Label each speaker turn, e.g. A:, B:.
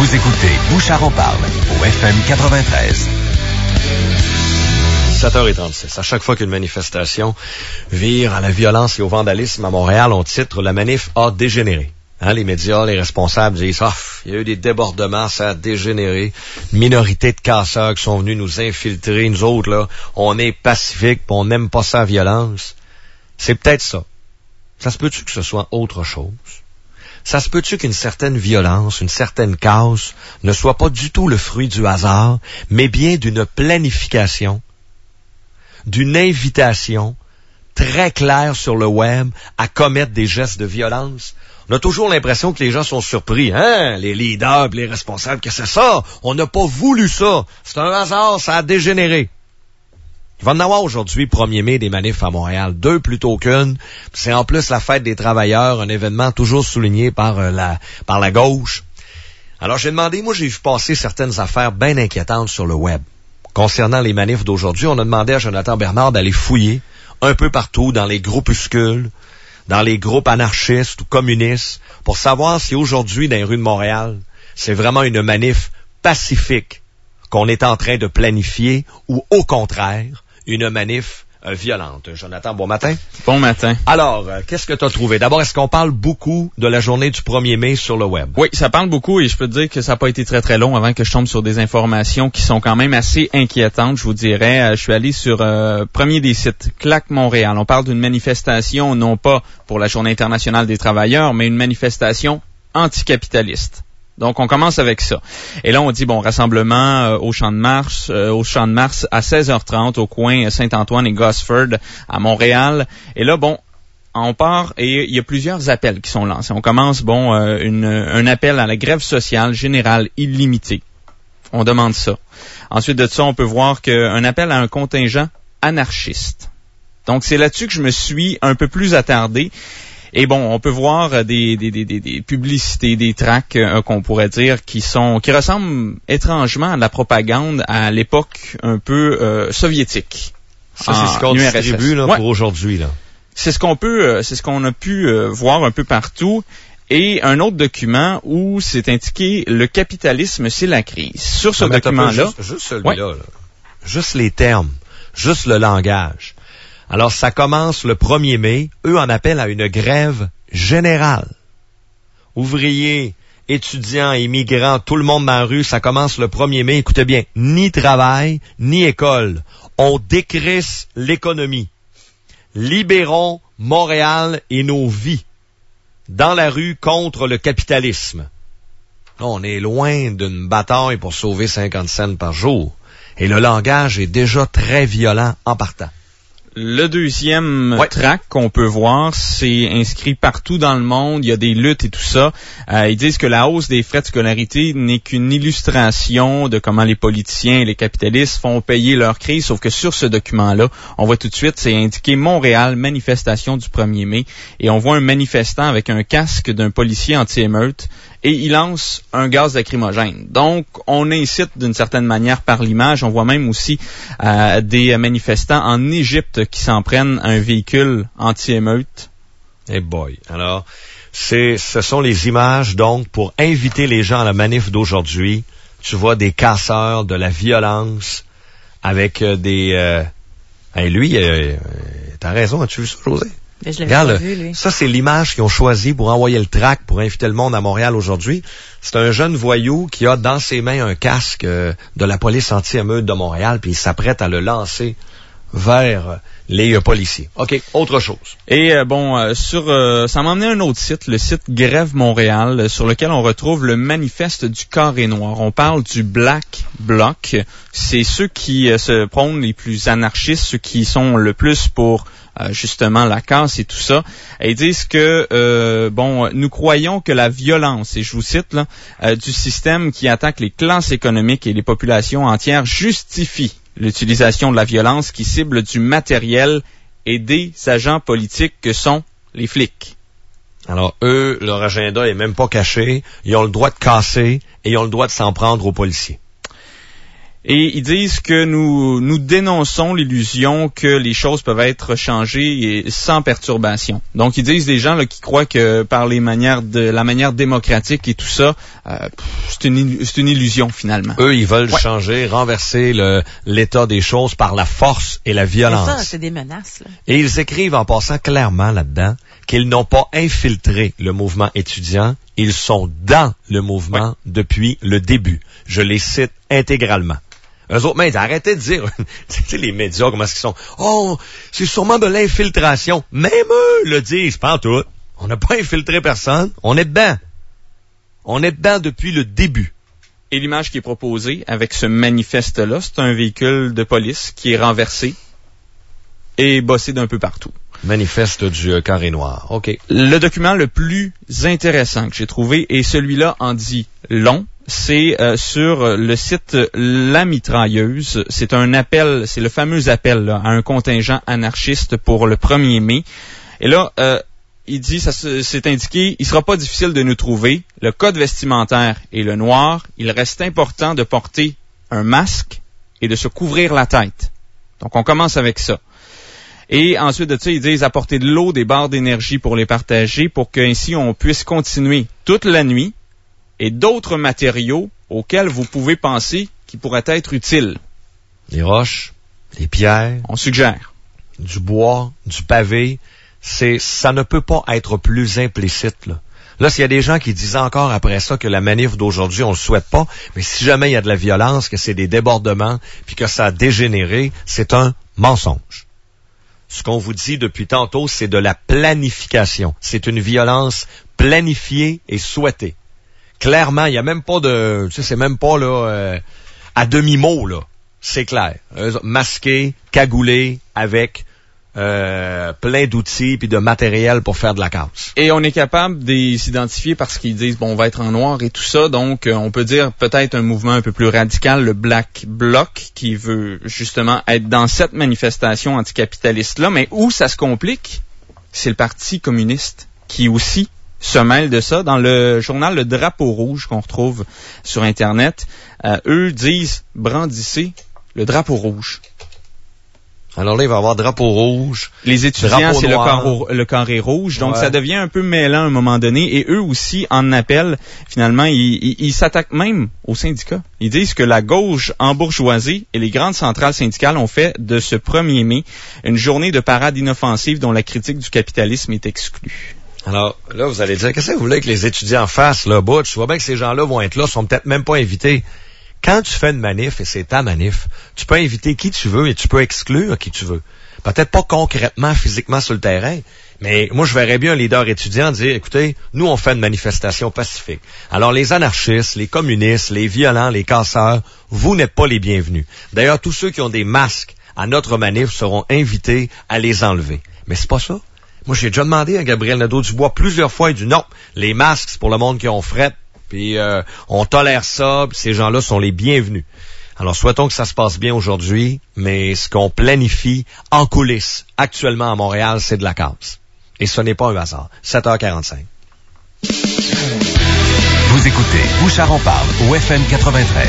A: Vous écoutez Bouchard en parle au FM 93.
B: 7h36. À chaque fois qu'une manifestation vire à la violence et au vandalisme à Montréal, on titre « La manif a dégénéré ». Les médias, les responsables disent « il y a eu des débordements, ça a dégénéré. Minorité de casseurs qui sont venus nous infiltrer. Nous autres, là, on est pacifiques, on n'aime pas ça, la violence. » C'est peut-être ça. Ça se peut-tu que ce soit autre chose? Ça se peut-tu qu'une certaine violence, une certaine casse ne soit pas du tout le fruit du hasard, mais bien d'une planification, d'une invitation très claire sur le web à commettre des gestes de violence? On a toujours l'impression que les gens sont surpris. Les leaders, les responsables, que c'est ça? On n'a pas voulu ça. C'est un hasard, ça a dégénéré. Il va en avoir aujourd'hui, 1er mai, des manifs à Montréal. 2 plutôt qu'une. C'est en plus la fête des travailleurs, un événement toujours souligné par la gauche. Alors j'ai demandé, moi j'ai vu passer certaines affaires bien inquiétantes sur le web. Concernant les manifs d'aujourd'hui, on a demandé à Jonathan Bernard d'aller fouiller un peu partout dans les groupuscules, dans les groupes anarchistes ou communistes, pour savoir si aujourd'hui, dans les rues de Montréal, c'est vraiment une manif pacifique qu'on est en train de planifier ou au contraire, une manif violente. Jonathan, bon matin.
C: Bon matin.
B: Alors, qu'est-ce que tu as trouvé? D'abord, est-ce qu'on parle beaucoup de la journée du 1er mai sur le web?
C: Oui, ça parle beaucoup et je peux te dire que ça n'a pas été très très long avant que je tombe sur des informations qui sont quand même assez inquiétantes, je vous dirais. Je suis allé sur premier des sites, Claque Montréal. On parle d'une manifestation, non pas pour la Journée internationale des travailleurs, mais une manifestation anticapitaliste. Donc, on commence avec ça. Et là, on dit, rassemblement au Champ de Mars à 16h30 au coin Saint-Antoine et Gosford à Montréal. Et là, on part et il y a plusieurs appels qui sont lancés. On commence, un appel à la grève sociale générale illimitée. On demande ça. Ensuite de ça, on peut voir qu'un appel à un contingent anarchiste. Donc, c'est là-dessus que je me suis un peu plus attardé. Et on peut voir des publicités, des tracts qu'on pourrait dire qui ressemblent étrangement à de la propagande à l'époque un peu soviétique.
B: Ça, c'est ce qu'on distribue pour aujourd'hui, là.
C: C'est ce qu'on a pu voir un peu partout. Et un autre document où c'est indiqué « Le capitalisme, c'est la crise ». Sur ce document-là...
B: Juste celui-là, là. Juste les termes, juste le langage. Alors, ça commence le 1er mai. Eux en appellent à une grève générale. Ouvriers, étudiants, immigrants, tout le monde dans la rue, ça commence le 1er mai. Écoutez bien, ni travail, ni école. On décrisse l'économie. Libérons Montréal et nos vies. Dans la rue contre le capitalisme. Là, on est loin d'une bataille pour sauver 50 cents par jour. Et le langage est déjà très violent en partant.
C: Le deuxième tract qu'on peut voir, c'est inscrit partout dans le monde. Il y a des luttes et tout ça. Ils disent que la hausse des frais de scolarité n'est qu'une illustration de comment les politiciens et les capitalistes font payer leur crise. Sauf que sur ce document-là, on voit tout de suite, c'est indiqué Montréal, manifestation du 1er mai. Et on voit un manifestant avec un casque d'un policier anti-émeute. Et il lance un gaz lacrymogène. Donc, on incite d'une certaine manière par l'image. On voit même aussi des manifestants en Égypte qui s'en prennent à un véhicule anti-émeute.
B: Eh boy. Alors, ce sont les images, donc, pour inviter les gens à la manif d'aujourd'hui. Tu vois des casseurs, de la violence, avec des... lui, t'as raison, as-tu vu ça, José?
D: Mais je l'avais pas vu, lui.
B: Ça, c'est l'image qu'ils ont choisi pour envoyer le tract, pour inviter le monde à Montréal aujourd'hui. C'est un jeune voyou qui a dans ses mains un casque de la police anti-émeute de Montréal, puis il s'apprête à le lancer vers les policiers. OK, autre chose.
C: Et ça m'a emmené à un autre site, le site Grève Montréal, sur lequel on retrouve le manifeste du Carré Noir. On parle du Black Bloc. C'est ceux qui se prônent les plus anarchistes, ceux qui sont le plus pour justement la casse et tout ça. Et ils disent que nous croyons que la violence, et je vous cite là, du système qui attaque les classes économiques et les populations entières justifie l'utilisation de la violence qui cible du matériel et des agents politiques que sont les flics.
B: Alors, eux, leur agenda est même pas caché. Ils ont le droit de casser et ils ont le droit de s'en prendre aux policiers.
C: Et ils disent que nous dénonçons l'illusion que les choses peuvent être changées et sans perturbation. Donc, ils disent des gens là, qui croient que par la manière démocratique et tout ça, c'est une illusion finalement.
B: Eux, ils veulent changer, renverser l'état des choses par la force et la violence.
D: C'est ça, c'est des menaces. Là.
B: Et ils écrivent en passant clairement là-dedans qu'ils n'ont pas infiltré le mouvement étudiant, ils sont dans le mouvement depuis le début. Je les cite intégralement. Eux autres, mais arrêtez de dire, tu sais, les médias, comment est-ce qu'ils sont? Oh, c'est sûrement de l'infiltration. Même eux le disent, pas en tout. On n'a pas infiltré personne. On est dedans. On est dedans depuis le début.
C: Et l'image qui est proposée avec ce manifeste-là, c'est un véhicule de police qui est renversé et bossé d'un peu partout.
B: Manifeste du carré noir. OK.
C: Le document le plus intéressant que j'ai trouvé, et celui-là en dit long, c'est sur le site La Mitrailleuse. C'est un appel, c'est le fameux appel là, à un contingent anarchiste pour le 1er mai. Et là, il dit, c'est indiqué, il sera pas difficile de nous trouver. Le code vestimentaire est le noir. Il reste important de porter un masque et de se couvrir la tête. Donc, on commence avec ça. Et ensuite de ça, ils disent apporter de l'eau, des barres d'énergie pour les partager pour qu'ainsi on puisse continuer toute la nuit et d'autres matériaux auxquels vous pouvez penser qui pourraient être utiles.
B: Les roches, les pierres.
C: On suggère.
B: Du bois, du pavé. Ça ne peut pas être plus implicite, là. Là, s'il y a des gens qui disent encore après ça que la manif d'aujourd'hui, on le souhaite pas, mais si jamais il y a de la violence, que c'est des débordements, puis que ça a dégénéré, c'est un mensonge. Ce qu'on vous dit depuis tantôt, c'est de la planification. C'est une violence planifiée et souhaitée. Clairement, il n'y a même pas de... Tu sais, c'est même pas là à demi-mot, là. C'est clair. Masqué, cagoulé, avec plein d'outils puis de matériel pour faire de la casse.
C: Et on est capable de s'identifier parce qu'ils disent, bon, on va être en noir et tout ça. Donc, on peut dire peut-être un mouvement un peu plus radical, le Black Bloc, qui veut justement être dans cette manifestation anticapitaliste-là. Mais où ça se complique, c'est le Parti communiste qui aussi se mêle de ça. Dans le journal Le Drapeau Rouge qu'on retrouve sur Internet, eux disent, brandissez le drapeau rouge.
B: Alors là, il va y avoir drapeau rouge.
C: Les étudiants, c'est
B: le
C: carré rouge. Donc, ça devient un peu mêlant à un moment donné. Et eux aussi, en appel, finalement, ils s'attaquent même aux syndicats. Ils disent que la gauche embourgeoisée et les grandes centrales syndicales ont fait de ce 1er mai une journée de parade inoffensive dont la critique du capitalisme est exclue.
B: Alors, là, vous allez dire, qu'est-ce que vous voulez que les étudiants fassent, là, Butch? Tu vois bien que ces gens-là vont être là, sont peut-être même pas invités. Quand tu fais une manif, et c'est ta manif, tu peux inviter qui tu veux et tu peux exclure qui tu veux. Peut-être pas concrètement, physiquement sur le terrain, mais moi, je verrais bien un leader étudiant dire, écoutez, nous, on fait une manifestation pacifique. Alors, les anarchistes, les communistes, les violents, les casseurs, vous n'êtes pas les bienvenus. D'ailleurs, tous ceux qui ont des masques à notre manif seront invités à les enlever. Mais c'est pas ça. Moi, j'ai déjà demandé à Gabriel Nadeau-Dubois plusieurs fois, il dit non, les masques, c'est pour le monde qui ont fret. Puis on tolère ça, puis ces gens-là sont les bienvenus. Alors souhaitons que ça se passe bien aujourd'hui, mais ce qu'on planifie en coulisses actuellement à Montréal, c'est de la casse. Et ce n'est pas un hasard. 7h45.
A: Vous écoutez Bouchard en parle au FM 93.